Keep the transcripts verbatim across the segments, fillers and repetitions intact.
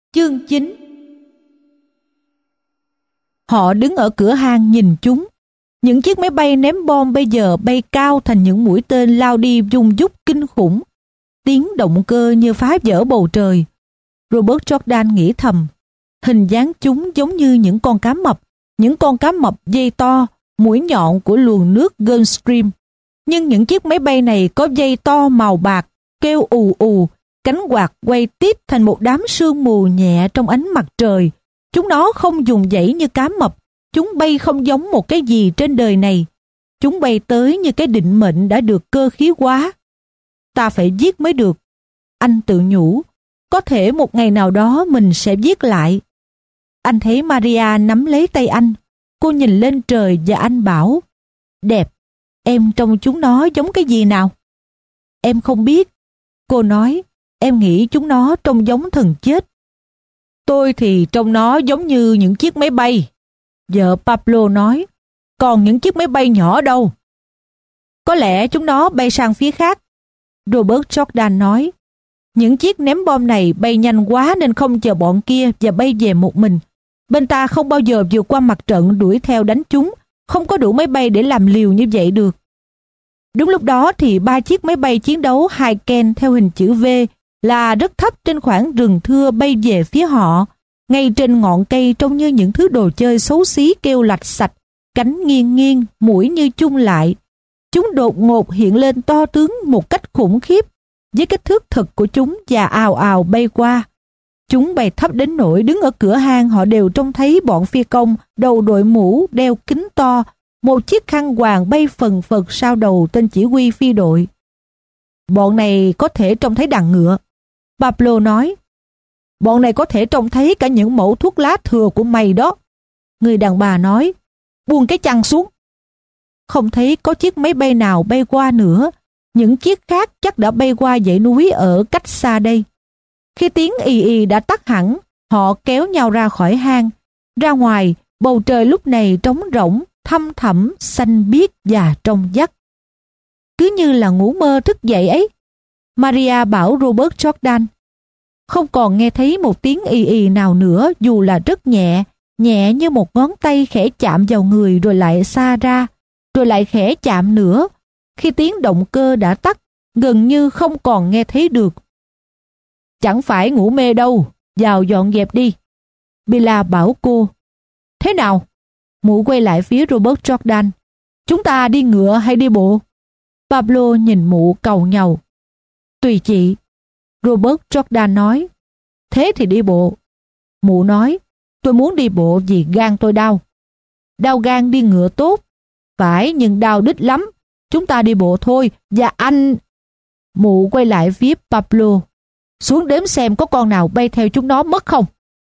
Chương chín. Họ đứng ở cửa hang nhìn chúng. Những chiếc máy bay ném bom bây giờ bay cao thành những mũi tên lao đi dung dúc kinh khủng. Tiếng động cơ như phá vỡ bầu trời. Robert Jordan nghĩ thầm, hình dáng chúng giống như những con cá mập, những con cá mập dây to, mũi nhọn của luồng nước Gulfstream. Nhưng những chiếc máy bay này có dây to màu bạc, kêu ù ù, cánh quạt quay tít thành một đám sương mù nhẹ trong ánh mặt trời. Chúng nó không dùng dãy như cá mập, chúng bay không giống một cái gì trên đời này. Chúng bay tới như cái định mệnh đã được cơ khí hóa. Ta phải giết mới được. Anh tự nhủ, có thể một ngày nào đó mình sẽ giết lại. Anh thấy Maria nắm lấy tay anh. Cô nhìn lên trời và anh bảo, đẹp, em trông chúng nó giống cái gì nào? Em không biết. Cô nói, em nghĩ chúng nó trông giống thần chết. Tôi thì trông nó giống như những chiếc máy bay. Vợ Pablo nói, còn những chiếc máy bay nhỏ đâu? Có lẽ chúng nó bay sang phía khác. Robert Jordan nói, những chiếc ném bom này bay nhanh quá nên không chờ bọn kia và bay về một mình. Bên ta không bao giờ vượt qua mặt trận đuổi theo đánh chúng, không có đủ máy bay để làm liều như vậy được. Đúng lúc đó thì ba chiếc máy bay chiến đấu hai Ken theo hình chữ V là rất thấp trên khoảng rừng thưa bay về phía họ. Ngay trên ngọn cây trông như những thứ đồ chơi xấu xí kêu lạch sạch, cánh nghiêng nghiêng, mũi như chung lại. Chúng đột ngột hiện lên to tướng một cách khủng khiếp, với kích thước thực của chúng và ào ào bay qua. Chúng bay thấp đến nỗi đứng ở cửa hang họ đều trông thấy bọn phi công đầu đội mũ đeo kính to, một chiếc khăn quàng bay phần phật sau đầu tên chỉ huy phi đội. Bọn này có thể trông thấy đàn ngựa. Pablo nói, bọn này có thể trông thấy cả những mẩu thuốc lá thừa của mày đó. Người đàn bà nói, buông cái chăn xuống. Không thấy có chiếc máy bay nào bay qua nữa. Những chiếc khác chắc đã bay qua dãy núi ở cách xa đây. Khi tiếng ì ì đã tắt hẳn, họ kéo nhau ra khỏi hang. Ra ngoài, bầu trời lúc này trống rỗng, thăm thẳm, xanh biếc và trong vắt. Cứ như là ngủ mơ thức dậy ấy. Maria bảo Robert Jordan. Không còn nghe thấy một tiếng ì ì nào nữa, dù là rất nhẹ, nhẹ như một ngón tay khẽ chạm vào người rồi lại xa ra, rồi lại khẽ chạm nữa. Khi tiếng động cơ đã tắt, gần như không còn nghe thấy được. Chẳng phải ngủ mê đâu, vào dọn dẹp đi. Billa bảo cô. Thế nào? Mụ quay lại phía Robert Jordan. Chúng ta đi ngựa hay đi bộ? Pablo nhìn mụ cầu nhàu. Tùy chị. Robert Jordan nói. Thế thì đi bộ. Mụ nói. Tôi muốn đi bộ vì gan tôi đau. Đau gan đi ngựa tốt. Phải, nhưng đau đít lắm. Chúng ta đi bộ thôi. Và anh... Mụ quay lại phía Pablo. Xuống đếm xem có con nào bay theo chúng nó mất không?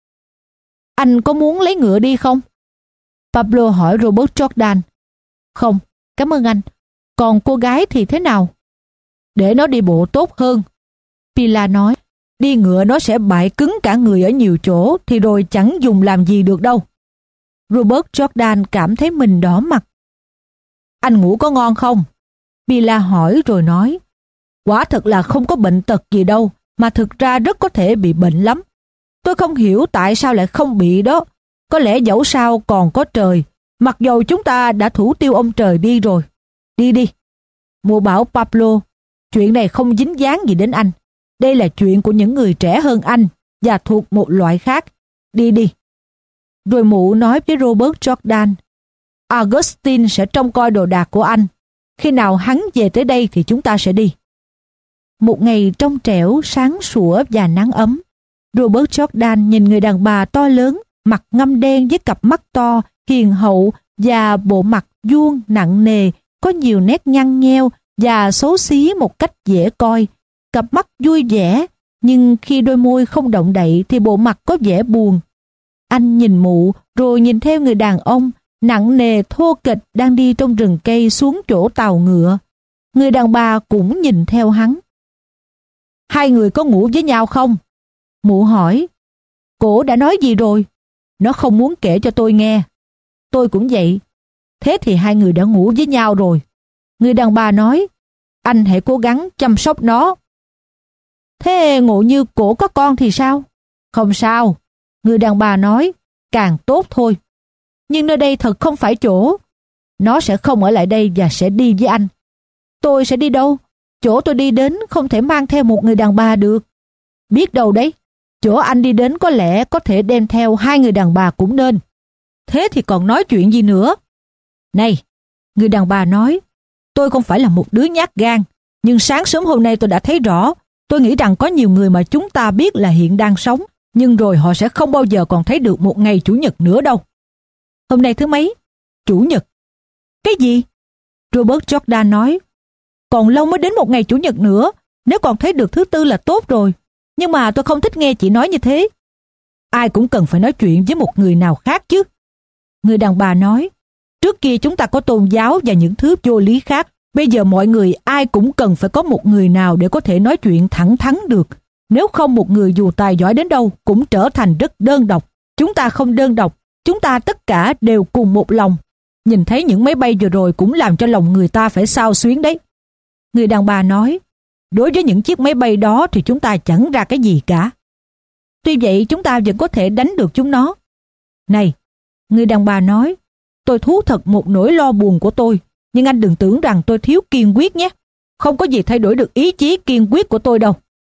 Anh có muốn lấy ngựa đi không? Pablo hỏi Robert Jordan. Không, cảm ơn anh. Còn cô gái thì thế nào? Để nó đi bộ tốt hơn. Pila nói. Đi ngựa nó sẽ bại cứng cả người ở nhiều chỗ thì rồi chẳng dùng làm gì được đâu. Robert Jordan cảm thấy mình đỏ mặt. Anh ngủ có ngon không? Pila hỏi rồi nói. Quả thật là không có bệnh tật gì đâu, mà thực ra rất có thể bị bệnh lắm. Tôi không hiểu tại sao lại không bị đó. Có lẽ dẫu sao còn có trời, mặc dầu chúng ta đã thủ tiêu ông trời đi rồi. Đi đi. Mụ bảo Pablo, chuyện này không dính dáng gì đến anh. Đây là chuyện của những người trẻ hơn anh và thuộc một loại khác. Đi đi. Rồi mụ nói với Robert Jordan, Augustine sẽ trông coi đồ đạc của anh. Khi nào hắn về tới đây thì chúng ta sẽ đi. Một ngày trong trẻo, sáng sủa và nắng ấm. Robert Jordan nhìn người đàn bà to lớn, mặt ngăm đen với cặp mắt to, hiền hậu và bộ mặt vuông nặng nề, có nhiều nét nhăn nheo và xấu xí một cách dễ coi. Cặp mắt vui vẻ, nhưng khi đôi môi không động đậy thì bộ mặt có vẻ buồn. Anh nhìn mụ rồi nhìn theo người đàn ông nặng nề thô kệch đang đi trong rừng cây xuống chỗ tàu ngựa. Người đàn bà cũng nhìn theo hắn. Hai người có ngủ với nhau không? Mụ hỏi. Cổ đã nói gì rồi? Nó không muốn kể cho tôi nghe. Tôi cũng vậy. Thế thì hai người đã ngủ với nhau rồi. Người đàn bà nói. Anh hãy cố gắng chăm sóc nó. Thế ngộ như cổ có con thì sao? Không sao, người đàn bà nói, càng tốt thôi. Nhưng nơi đây thật không phải chỗ. Nó sẽ không ở lại đây và sẽ đi với anh. Tôi sẽ đi đâu? Chỗ tôi đi đến không thể mang theo một người đàn bà được. Biết đâu đấy, chỗ anh đi đến có lẽ có thể đem theo hai người đàn bà cũng nên. Thế thì còn nói chuyện gì nữa? Này, người đàn bà nói, tôi không phải là một đứa nhát gan, nhưng sáng sớm hôm nay tôi đã thấy rõ. Tôi nghĩ rằng có nhiều người mà chúng ta biết là hiện đang sống, nhưng rồi họ sẽ không bao giờ còn thấy được một ngày Chủ nhật nữa đâu. Hôm nay thứ mấy? Chủ nhật. Cái gì? Robert Jordan nói, còn lâu mới đến một ngày Chủ nhật nữa, nếu còn thấy được thứ tư là tốt rồi. Nhưng mà tôi không thích nghe chị nói như thế. Ai cũng cần phải nói chuyện với một người nào khác chứ. Người đàn bà nói, trước kia chúng ta có tôn giáo và những thứ vô lý khác. Bây giờ mọi người ai cũng cần phải có một người nào để có thể nói chuyện thẳng thắn được. Nếu không, một người dù tài giỏi đến đâu cũng trở thành rất đơn độc. Chúng ta không đơn độc, chúng ta tất cả đều cùng một lòng. Nhìn thấy những máy bay vừa rồi cũng làm cho lòng người ta phải xao xuyến đấy. Người đàn bà nói, đối với những chiếc máy bay đó thì chúng ta chẳng ra cái gì cả. Tuy vậy chúng ta vẫn có thể đánh được chúng nó. Này, người đàn bà nói, tôi thú thật một nỗi lo buồn của tôi, nhưng anh đừng tưởng rằng tôi thiếu kiên quyết nhé. Không có gì thay đổi được ý chí kiên quyết của tôi đâu.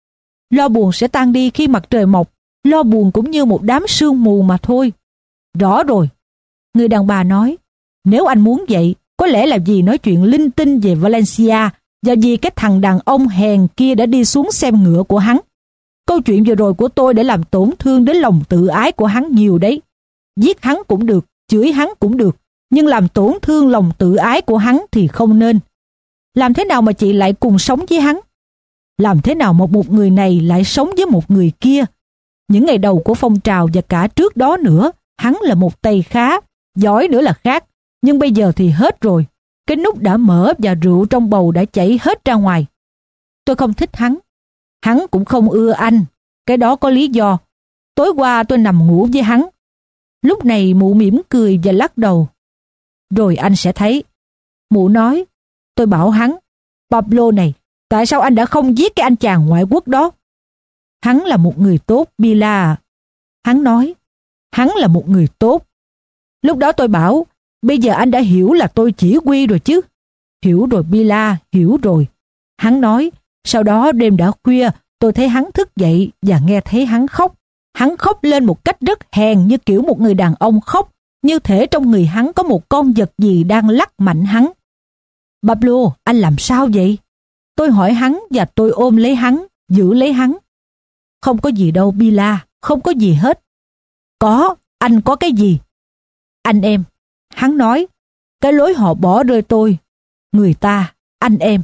Lo buồn sẽ tan đi khi mặt trời mọc. Lo buồn cũng như một đám sương mù mà thôi. Rõ rồi. Người đàn bà nói, nếu anh muốn vậy, có lẽ là vì nói chuyện linh tinh về Valencia và vì cái thằng đàn ông hèn kia đã đi xuống xem ngựa của hắn. Câu chuyện vừa rồi của tôi đã làm tổn thương đến lòng tự ái của hắn nhiều đấy. Giết hắn cũng được, chửi hắn cũng được, nhưng làm tổn thương lòng tự ái của hắn thì không nên. Làm thế nào mà chị lại cùng sống với hắn? Làm thế nào một một người này lại sống với một người kia? Những ngày đầu của phong trào và cả trước đó nữa, hắn là một tay khá, giỏi nữa là khác. Nhưng bây giờ thì hết rồi. Cái nút đã mở và rượu trong bầu đã chảy hết ra ngoài. Tôi không thích hắn. Hắn cũng không ưa anh. Cái đó có lý do. Tối qua tôi nằm ngủ với hắn. Lúc này mụ mỉm cười và lắc đầu. Rồi anh sẽ thấy. Mụ nói, tôi bảo hắn, Pablo này, tại sao anh đã không giết cái anh chàng ngoại quốc đó? Hắn là một người tốt, Bila. Hắn nói, hắn là một người tốt. Lúc đó tôi bảo, bây giờ anh đã hiểu là tôi chỉ huy rồi chứ. Hiểu rồi Bila, hiểu rồi. Hắn nói, sau đó đêm đã khuya, tôi thấy hắn thức dậy và nghe thấy hắn khóc. Hắn khóc lên một cách rất hèn, như kiểu một người đàn ông khóc, như thể trong người hắn có một con vật gì đang lắc mạnh hắn. Pablo, anh làm sao vậy? Tôi hỏi hắn và tôi ôm lấy hắn, giữ lấy hắn. Không có gì đâu Bila, không có gì hết. Có, anh có cái gì? Anh em. Hắn nói, cái lối họ bỏ rơi tôi. Người ta, anh em.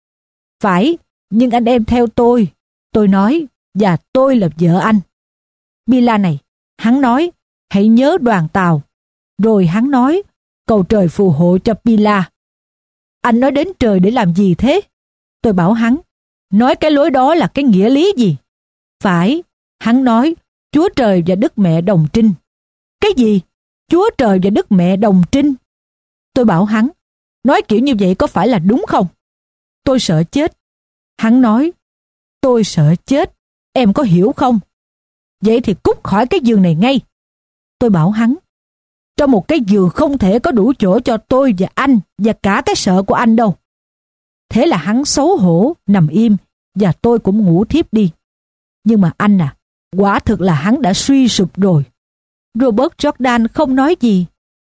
Phải, nhưng anh em theo tôi. Tôi nói, và tôi là vợ anh. Bila này, hắn nói, hãy nhớ đoàn tàu. Rồi hắn nói, cầu trời phù hộ cho Bila. Anh nói đến trời để làm gì thế? Tôi bảo hắn, nói cái lối đó là cái nghĩa lý gì? Phải, hắn nói, Chúa Trời và Đức Mẹ đồng trinh. Cái gì? Chúa Trời và Đức Mẹ đồng trinh? Tôi bảo hắn, nói kiểu như vậy có phải là đúng không? Tôi sợ chết. Hắn nói, tôi sợ chết, em có hiểu không? Vậy thì cút khỏi cái giường này ngay. Tôi bảo hắn, trong một cái giường không thể có đủ chỗ cho tôi và anh và cả cái sợ của anh đâu. Thế là hắn xấu hổ, nằm im và tôi cũng ngủ thiếp đi. Nhưng mà anh à, quả thực là hắn đã suy sụp rồi. Robert Jordan không nói gì.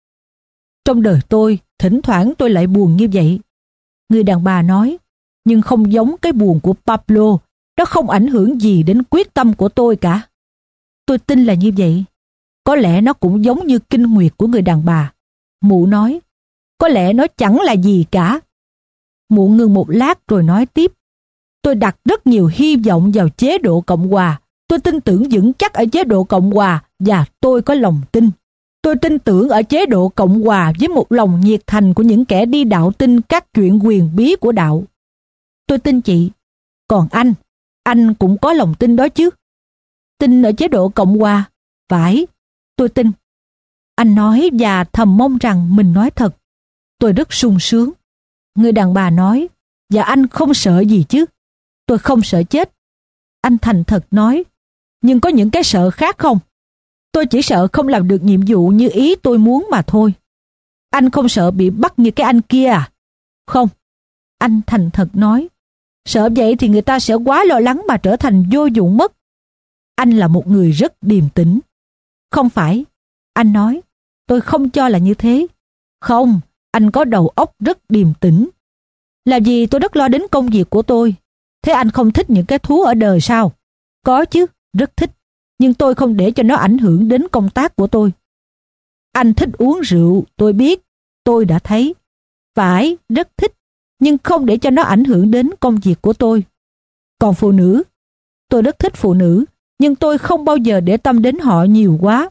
Trong đời tôi, thỉnh thoảng tôi lại buồn như vậy. Người đàn bà nói, nhưng không giống cái buồn của Pablo, nó không ảnh hưởng gì đến quyết tâm của tôi cả. Tôi tin là như vậy. Có lẽ nó cũng giống như kinh nguyệt của người đàn bà. Mụ nói, có lẽ nó chẳng là gì cả. Mụ ngừng một lát rồi nói tiếp, tôi đặt rất nhiều hy vọng vào chế độ Cộng hòa. Tôi tin tưởng vững chắc ở chế độ Cộng hòa và tôi có lòng tin. Tôi tin tưởng ở chế độ Cộng hòa với một lòng nhiệt thành của những kẻ đi đạo tin các chuyện quyền bí của đạo. Tôi tin chị. Còn anh, anh cũng có lòng tin đó chứ. Tin ở chế độ Cộng hòa. Phải, tôi tin. Anh nói và thầm mong rằng mình nói thật. Tôi rất sung sướng. Người đàn bà nói, và anh không sợ gì chứ? Tôi không sợ chết. Anh thành thật nói, Nhưng có những cái sợ khác không? Tôi chỉ sợ không làm được nhiệm vụ như ý tôi muốn mà thôi. Anh không sợ bị bắt như cái anh kia à? Không. Anh thành thật nói. Sợ vậy thì người ta sẽ quá lo lắng mà trở thành vô dụng mất. Anh là một người rất điềm tĩnh. Không phải. Anh nói. Tôi không cho là như thế. Không, anh có đầu óc rất điềm tĩnh. Là vì tôi rất lo đến công việc của tôi. Thế anh không thích những cái thú ở đời sao? Có chứ, rất thích. Nhưng tôi không để cho nó ảnh hưởng đến công tác của tôi. Anh thích uống rượu, tôi biết. Tôi đã thấy. Phải, rất thích. Nhưng không để cho nó ảnh hưởng đến công việc của tôi. Còn phụ nữ, tôi rất thích phụ nữ, nhưng tôi không bao giờ để tâm đến họ nhiều quá.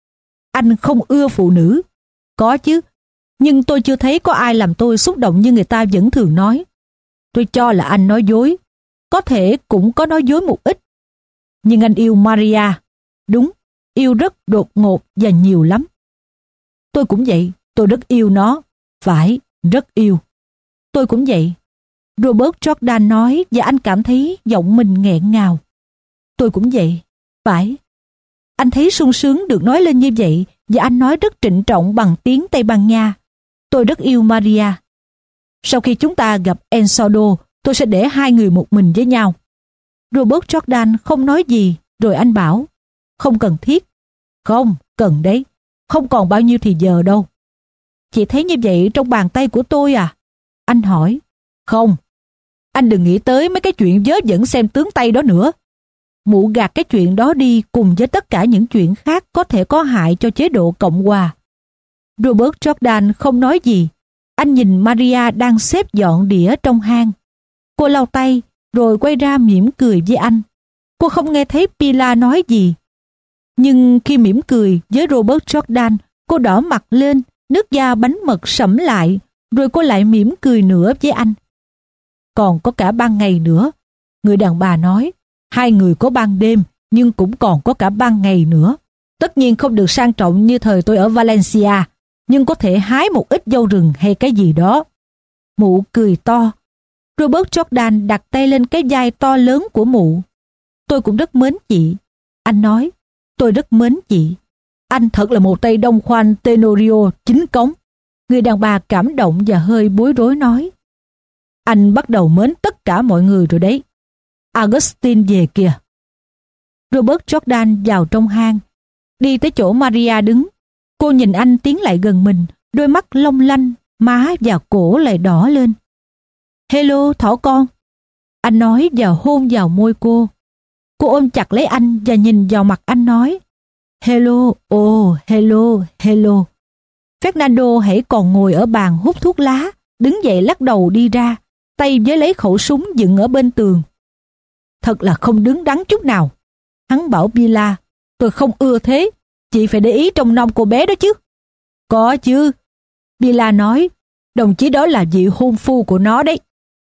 Anh không ưa phụ nữ. Có chứ, nhưng tôi chưa thấy có ai làm tôi xúc động như người ta vẫn thường nói. Tôi cho là anh nói dối. Có thể cũng có nói dối một ít. Nhưng anh yêu Maria. Đúng, yêu rất đột ngột và nhiều lắm. Tôi cũng vậy, tôi rất yêu nó. Phải, rất yêu. Tôi cũng vậy. Robert Jordan nói và anh cảm thấy giọng mình nghẹn ngào. Tôi cũng vậy. Phải. Anh thấy sung sướng được nói lên như vậy và anh nói rất trịnh trọng bằng tiếng Tây Ban Nha. Tôi rất yêu Maria. Sau khi chúng ta gặp Ensodo, tôi sẽ để hai người một mình với nhau. Robert Jordan không nói gì, rồi anh bảo, không cần thiết. Không, cần đấy. Không còn bao nhiêu thì giờ đâu. Chị thấy như vậy trong bàn tay của tôi à? Anh hỏi. Không. Anh đừng nghĩ tới mấy cái chuyện vớ vẩn xem tướng Tây đó nữa. Mụ gạt cái chuyện đó đi cùng với tất cả những chuyện khác có thể có hại cho chế độ Cộng hòa. Robert Jordan không nói gì. Anh nhìn Maria đang xếp dọn đĩa trong hang. Cô lau tay, rồi quay ra mỉm cười với anh. Cô không nghe thấy Pilar nói gì. Nhưng khi mỉm cười với Robert Jordan, cô đỏ mặt lên, nước da bánh mật sẫm lại, rồi cô lại mỉm cười nữa với anh. Còn có cả ban ngày nữa, người đàn bà nói. Hai người có ban đêm, nhưng cũng còn có cả ban ngày nữa. Tất nhiên không được sang trọng như thời tôi ở Valencia, nhưng có thể hái một ít dâu rừng hay cái gì đó. Mụ cười to. Robert Jordan đặt tay lên cái vai to lớn của mụ. Tôi cũng rất mến chị. Anh nói, tôi rất mến chị. Anh thật là một tay đông khoan Tenorio chính cống. Người đàn bà cảm động và hơi bối rối nói. Anh bắt đầu mến tất cả mọi người rồi đấy. Augustine về kìa. Robert Jordan vào trong hang, đi tới chỗ Maria đứng. Cô nhìn anh tiến lại gần mình, đôi mắt long lanh, má và cổ lại đỏ lên. Hello, thỏ con. Anh nói và hôn vào môi cô. Cô ôm chặt lấy anh và nhìn vào mặt anh nói. Hello, oh, hello, hello. Fernando hãy còn ngồi ở bàn hút thuốc lá, đứng dậy lắc đầu đi ra, tay với lấy khẩu súng dựng ở bên tường. Thật là không đứng đắn chút nào. Hắn bảo Pilar, tôi không ưa thế, chị phải để ý trông nom cô bé đó chứ. Có chứ. Pilar nói, đồng chí đó là vị hôn phu của nó đấy.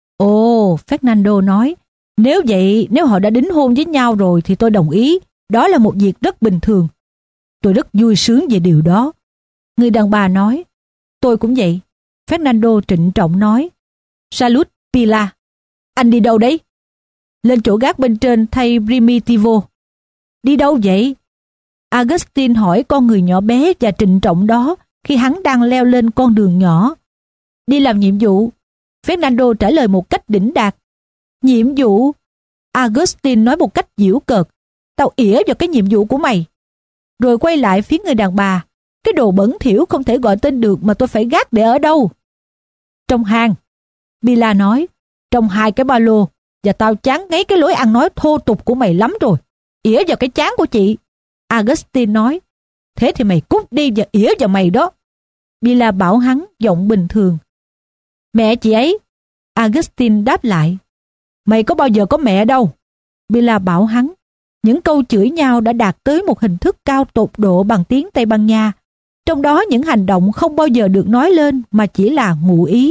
Ồ, Fernando nói, nếu vậy, nếu họ đã đính hôn với nhau rồi thì tôi đồng ý, đó là một việc rất bình thường. Tôi rất vui sướng về điều đó. Người đàn bà nói, tôi cũng vậy. Fernando trịnh trọng nói, Salut, Pilar. Anh đi đâu đấy? Lên chỗ gác bên trên thay Primitivo. Đi đâu vậy? Augustine hỏi con người nhỏ bé và trịnh trọng đó khi hắn đang leo lên con đường nhỏ. Đi làm nhiệm vụ. Fernando trả lời một cách đỉnh đạt. Nhiệm vụ? Augustine nói một cách giễu cợt. Tao ỉa vào cái nhiệm vụ của mày. Rồi quay lại phía người đàn bà. Cái đồ bẩn thỉu không thể gọi tên được mà tôi phải gác để ở đâu? Trong hang. Pilar nói. Trong hai cái ba lô. Và tao chán ngấy cái lối ăn nói thô tục của mày lắm rồi. Ỉa vào cái chán của chị. Augustine nói. Thế thì mày cút đi và ỉa vào mày đó. Pilar bảo hắn giọng bình thường. Mẹ chị ấy. Augustine đáp lại. Mày có bao giờ có mẹ đâu. Pilar bảo hắn. Những câu chửi nhau đã đạt tới một hình thức cao tột độ bằng tiếng Tây Ban Nha. Trong đó những hành động không bao giờ được nói lên mà chỉ là ngụ ý.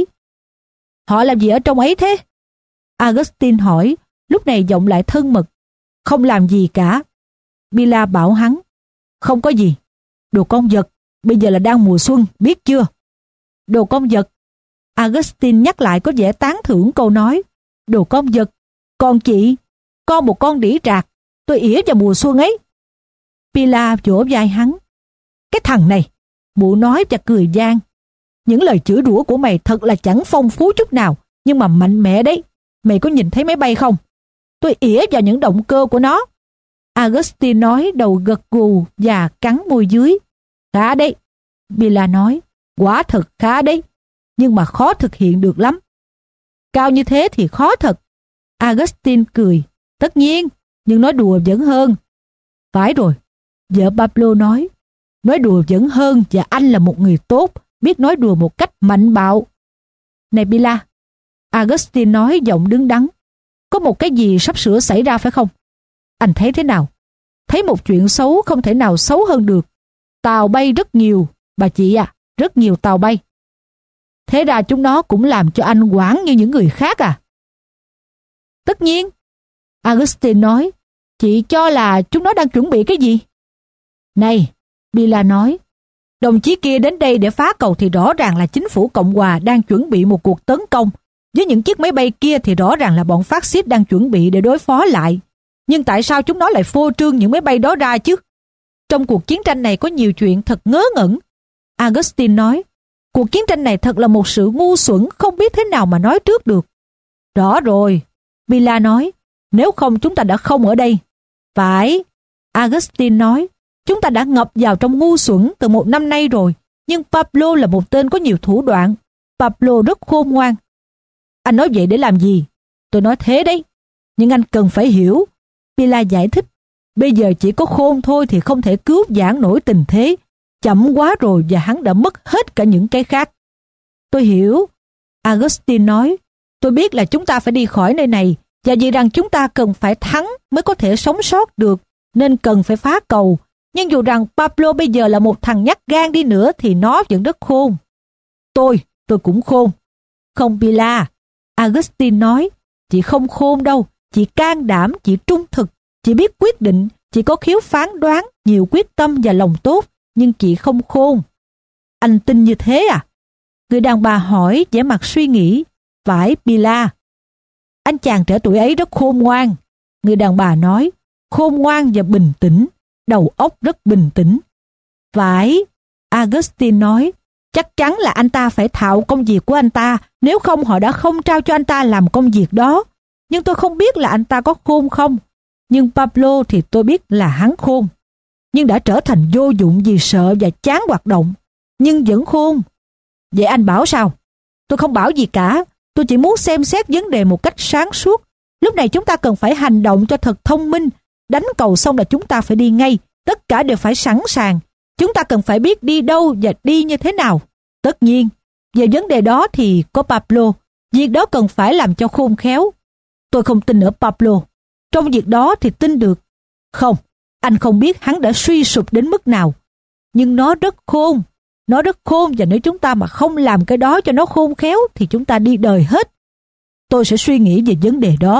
Họ làm gì ở trong ấy thế? Augustine hỏi, lúc này giọng lại thân mật. Không làm gì cả. Pilar bảo hắn. Không có gì. Đồ con vật, bây giờ là đang mùa xuân, biết chưa? Đồ con vật. Augustine nhắc lại có vẻ tán thưởng câu nói. Đồ con vật. Còn chị, con một con đĩ trạc. Tôi ỉa vào mùa xuân ấy. Pila vỗ vai hắn. Cái thằng này, mụ nói và cười gian. Những lời chửi rủa của mày thật là chẳng phong phú chút nào, nhưng mà mạnh mẽ đấy. Mày có nhìn thấy máy bay không? Tôi ỉa vào những động cơ của nó. Augustine nói, đầu gật gù và cắn môi dưới. Khá đấy. Pila nói, quả thật khá đấy, nhưng mà khó thực hiện được lắm. Cao như thế thì khó thật. Augustine cười. Tất nhiên, nhưng nói đùa vẫn hơn. Phải rồi, vợ Pablo nói. Nói đùa vẫn hơn, và anh là một người tốt, biết nói đùa một cách mạnh bạo. Này Pila, Augustine nói giọng đứng đắn, có một cái gì sắp sửa xảy ra phải không? Anh thấy thế nào? Thấy một chuyện xấu không thể nào xấu hơn được. Tàu bay rất nhiều, bà chị à, rất nhiều tàu bay. Thế ra chúng nó cũng làm cho anh hoảng như những người khác à? Tất nhiên, Augustine nói, chị cho là chúng nó đang chuẩn bị cái gì? Này, Pila nói, đồng chí kia đến đây để phá cầu thì rõ ràng là chính phủ Cộng hòa đang chuẩn bị một cuộc tấn công. Với những chiếc máy bay kia thì rõ ràng là bọn phát xít đang chuẩn bị để đối phó lại. Nhưng tại sao chúng nó lại phô trương những máy bay đó ra chứ? Trong cuộc chiến tranh này có nhiều chuyện thật ngớ ngẩn. Augustine nói, cuộc chiến tranh này thật là một sự ngu xuẩn không biết thế nào mà nói trước được. Rõ rồi, Pila nói, nếu không chúng ta đã không ở đây. Phải, Augustine nói, chúng ta đã ngập vào trong ngu xuẩn từ một năm nay rồi, nhưng Pablo là một tên có nhiều thủ đoạn. Pablo rất khôn ngoan. Anh nói vậy để làm gì? Tôi nói thế đấy, nhưng anh cần phải hiểu. Pila giải thích, bây giờ chỉ có khôn thôi thì không thể cứu vãn nổi tình thế. Chậm quá rồi và hắn đã mất hết cả những cái khác. Tôi hiểu, Augustine nói, tôi biết là chúng ta phải đi khỏi nơi này, và vì rằng chúng ta cần phải thắng mới có thể sống sót được, nên cần phải phá cầu. Nhưng dù rằng Pablo bây giờ là một thằng nhát gan đi nữa thì nó vẫn rất khôn. Tôi, tôi cũng khôn. Không Pila, Augustine nói, chị không khôn đâu, chị can đảm, chị trung thực, chị biết quyết định, chị có khiếu phán đoán, nhiều quyết tâm và lòng tốt, nhưng chị không khôn. Anh tin như thế à? Người đàn bà hỏi vẻ mặt suy nghĩ. Phải Pila. Anh chàng trẻ tuổi ấy rất khôn ngoan. Người đàn bà nói, khôn ngoan và bình tĩnh, đầu óc rất bình tĩnh. Phải, Augustine nói, chắc chắn là anh ta phải thạo công việc của anh ta, nếu không họ đã không trao cho anh ta làm công việc đó. Nhưng tôi không biết là anh ta có khôn không. Nhưng Pablo thì tôi biết là hắn khôn, nhưng đã trở thành vô dụng vì sợ và chán hoạt động, nhưng vẫn khôn. Vậy anh bảo sao? Tôi không bảo gì cả, tôi chỉ muốn xem xét vấn đề một cách sáng suốt. Lúc này chúng ta cần phải hành động cho thật thông minh. Đánh cầu xong là chúng ta phải đi ngay, tất cả đều phải sẵn sàng. Chúng ta cần phải biết đi đâu và đi như thế nào. Tất nhiên, về vấn đề đó thì có Pablo, việc đó cần phải làm cho khôn khéo. Tôi không tin ở Pablo. Trong việc đó thì tin được. Không, anh không biết hắn đã suy sụp đến mức nào. Nhưng nó rất khôn. Nó rất khôn, và nếu chúng ta mà không làm cái đó cho nó khôn khéo thì chúng ta đi đời hết. Tôi sẽ suy nghĩ về vấn đề đó.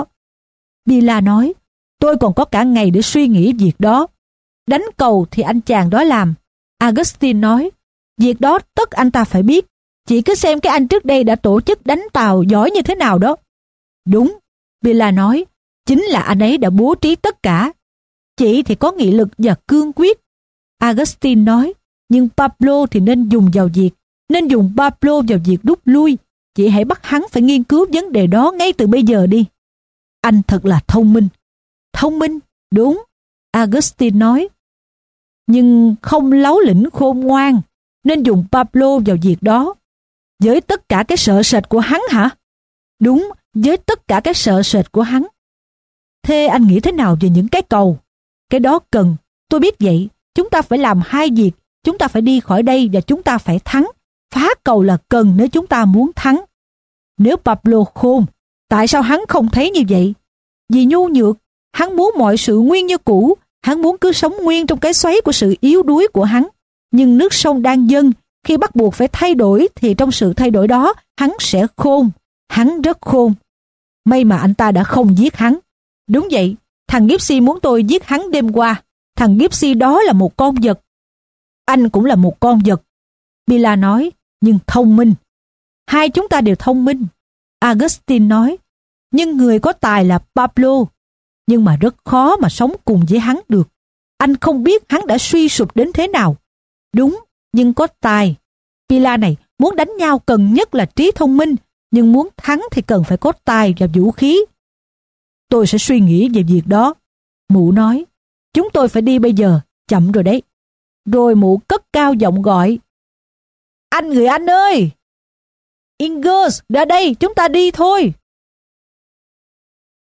Pila nói, tôi còn có cả ngày để suy nghĩ việc đó. Đánh cầu thì anh chàng đó làm. Augustine nói, việc đó tất anh ta phải biết. Chị cứ xem cái anh trước đây đã tổ chức đánh tàu giỏi như thế nào đó. Đúng, Pila nói, chính là anh ấy đã bố trí tất cả. Chị thì có nghị lực và cương quyết. Augustine nói, nhưng Pablo thì nên dùng vào việc, nên dùng Pablo vào việc rút lui. Chị hãy bắt hắn phải nghiên cứu vấn đề đó ngay từ bây giờ đi. Anh thật là thông minh. Thông minh, đúng, Augustine nói. Nhưng không láu lĩnh khôn ngoan, nên dùng Pablo vào việc đó. Với tất cả cái sợ sệt của hắn hả? Đúng, với tất cả cái sợ sệt của hắn. Thế anh nghĩ thế nào về những cái cầu? Cái đó cần, tôi biết vậy. Chúng ta phải làm hai việc. Chúng ta phải đi khỏi đây và chúng ta phải thắng. Phá cầu là cần nếu chúng ta muốn thắng. Nếu Pablo khôn, tại sao hắn không thấy như vậy? Vì nhu nhược, hắn muốn mọi sự nguyên như cũ. Hắn muốn cứ sống nguyên trong cái xoáy của sự yếu đuối của hắn. Nhưng nước sông đang dâng, khi bắt buộc phải thay đổi thì trong sự thay đổi đó, hắn sẽ khôn. Hắn rất khôn. May mà anh ta đã không giết hắn. Đúng vậy, thằng Gypsy muốn tôi giết hắn đêm qua. Thằng Gypsy đó là một con vật. Anh cũng là một con vật, Pila nói, nhưng thông minh. Hai chúng ta đều thông minh, Augustine nói. Nhưng người có tài là Pablo. nhưng mà rất khó mà sống cùng với hắn được. Anh không biết hắn đã suy sụp đến thế nào. Đúng, nhưng có tài. Pila này muốn đánh nhau cần nhất là trí thông minh, nhưng muốn thắng thì cần phải có tài và vũ khí. Tôi sẽ suy nghĩ về việc đó. Mụ nói, chúng tôi phải đi bây giờ, chậm rồi đấy. Rồi mụ cất cao giọng gọi, anh người anh ơi! Ingalls, ra đây, chúng ta đi thôi.